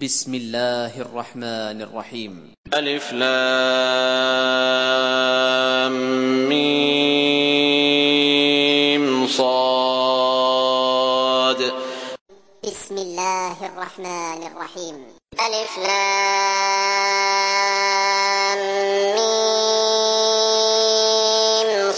بسم الله الرحمن الرحيم. ألف لام ميم صاد. بسم الله الرحمن الرحيم. ألف لام ميم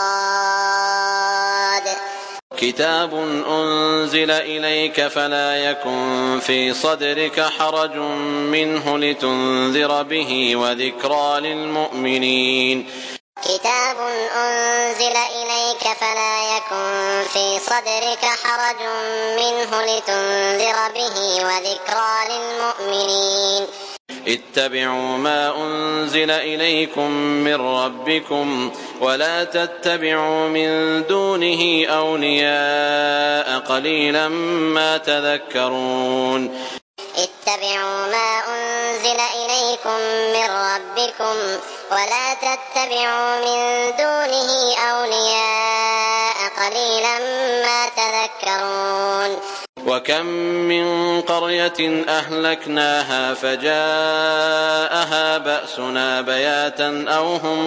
صاد. كتاب أنزل إليك فلا يكن في صدرك حرج منه لتنذر به وذكرى للمؤمنين. كتاب أنزل إليك فلا يكن في صدرك حرج منه لتنذر به وذكرى للمؤمنين. اتبعوا ما أنزل إليكم من ربكم ولا تتبعوا من دونه أولياء قليلا ما تذكرون. اتبعوا ما أنزل إليكم من ربكم ولا تتبعوا من دونه أولياء قليلا ما تذكرون. وكم من قرية أهلكناها فجاءها بأسنا بياتا أو هم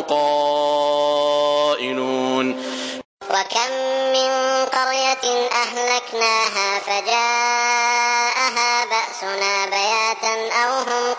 قائلون. وكم من قرية أهلكناها فجاءها بأسنا بياتا أو هم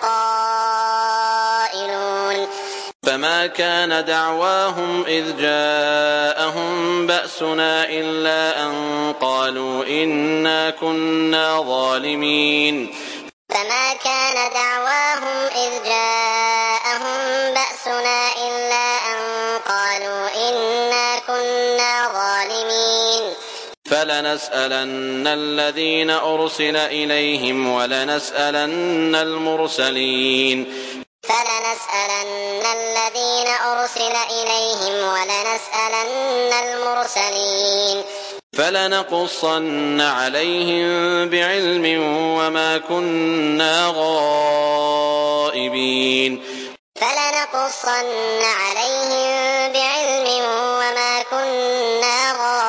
قائلون. فما كان دعواهم إذ جاءهم بأسنا إلا أن قالوا إنا كنا ظالمين. فما كان دعواهم إذ جاءهم بأسنا إلا أن قالوا إنا كنا ظالمين. فلنسألن الذين أرسل إليهم ولنسألن المرسلين. فلنسألن الذين أرسل إليهم ولنسألن المرسلين. فلنقصن عليهم بعلم وما كنا غائبين. فلنقصن عليهم بعلم وما كنا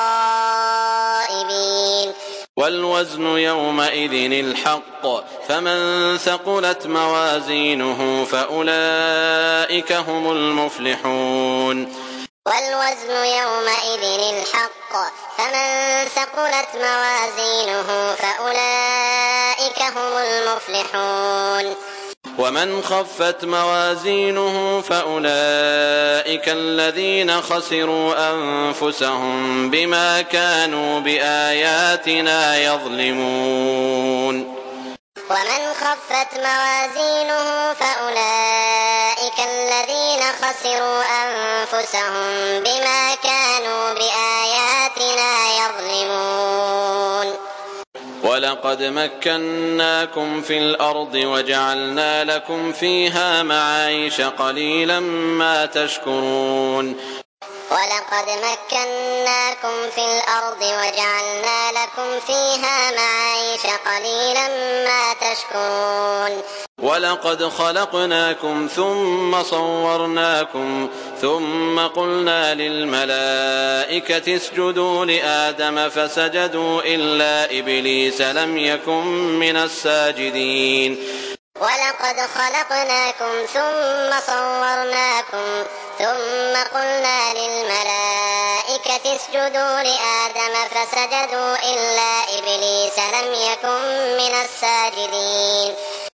غائبين. والوزن يومئذ الحق فمن ثقلت موازينه فأولئك هم المفلحون. والوزن يومئذ الحق فمن ثقلت موازينه فأولئك هم المفلحون. ومن خفت موازينه فأولئك الذين خسروا أنفسهم بما كانوا بآياتنا يظلمون. ومن خفت موازينه فأولئك الذين خسروا أنفسهم بما كانوا بآياتنا يظلمون. ولقد مكناكم في الأرض وجعلنا لكم فيها معايش قليلا ما تشكرون. ولقد مكناكم في الأرض وجعلنا لكم فيها معايش قليلا ما تشكرون. ولقد خلقناكم ثم صورناكم ثم قلنا للملائكة اسجدوا لآدم فسجدوا إلا إبليس لم يكن من الساجدين. ولقد خلقناكم ثم صورناكم ثم قلنا للملائكة اسجدوا لآدم فسجدوا إلا إبليس لم يكن من الساجدين.